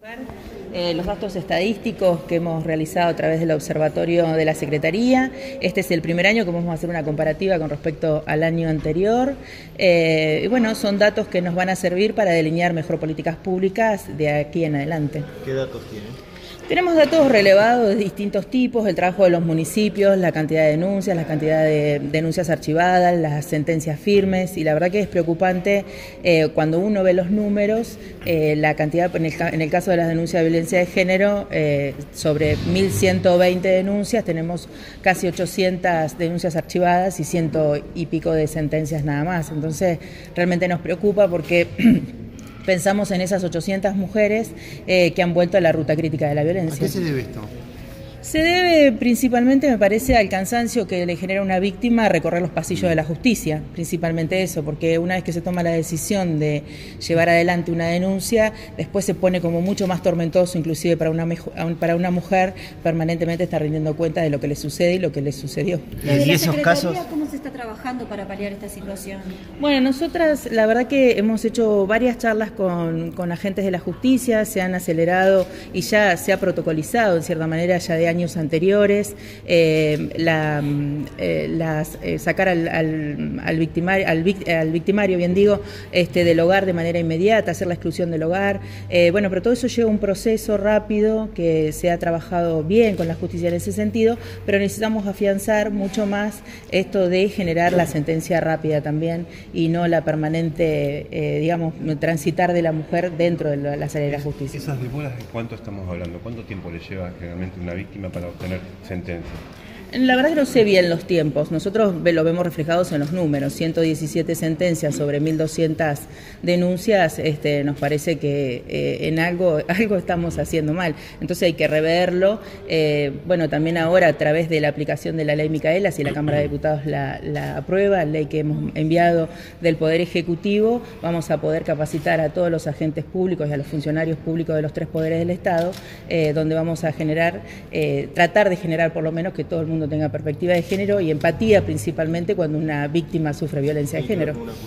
Los datos estadísticos que hemos realizado a través del observatorio de la Secretaría. Este es el primer año que vamos a hacer una comparativa con respecto al año anterior. Y bueno, son datos que nos van a servir para delinear mejor políticas públicas de aquí en adelante. ¿Qué datos tienen? Tenemos datos relevados de distintos tipos, el trabajo de los municipios, la cantidad de denuncias, la cantidad de denuncias archivadas, las sentencias firmes, y la verdad que es preocupante cuando uno ve los números, la cantidad, en el caso de las denuncias de violencia de género, sobre 1.120 denuncias, tenemos casi 800 denuncias archivadas y 100 y pico de sentencias nada más. Entonces realmente nos preocupa porque pensamos en esas 800 mujeres que han vuelto a la ruta crítica de la violencia. ¿A qué se debe esto? Se debe principalmente, me parece, al cansancio que le genera a una víctima recorrer los pasillos de la justicia, principalmente eso, porque una vez que se toma la decisión de llevar adelante una denuncia, después se pone como mucho más tormentoso, inclusive para una mujer, permanentemente está rindiendo cuenta de lo que le sucede y lo que le sucedió. ¿Y esos casos? ¿Cómo se está trabajando para paliar esta situación? Bueno, nosotras la verdad que hemos hecho varias charlas con agentes de la justicia, se han acelerado y ya se ha protocolizado en cierta manera ya de años anteriores, sacar al victimario, bien digo, del hogar de manera inmediata, hacer la exclusión del hogar, bueno, pero todo eso lleva un proceso rápido que se ha trabajado bien con la justicia en ese sentido, pero necesitamos afianzar mucho más esto de generar la sentencia rápida también y no la permanente, digamos, transitar de la mujer dentro de la sala de la justicia. ¿Esas demoras de cuánto estamos hablando? ¿Cuánto tiempo le lleva generalmente una víctima para obtener sentencia? La verdad que no sé bien los tiempos, nosotros lo vemos reflejados en los números, 117 sentencias sobre 1.200 denuncias, nos parece que en algo estamos haciendo mal, entonces hay que reverlo, bueno, también ahora a través de la aplicación de la ley Micaela, si la Cámara de Diputados la aprueba, ley que hemos enviado del Poder Ejecutivo, vamos a poder capacitar a todos los agentes públicos y a los funcionarios públicos de los tres poderes del Estado, donde vamos a tratar de generar por lo menos que todo el mundo tenga perspectiva de género y empatía principalmente cuando una víctima sufre violencia de género.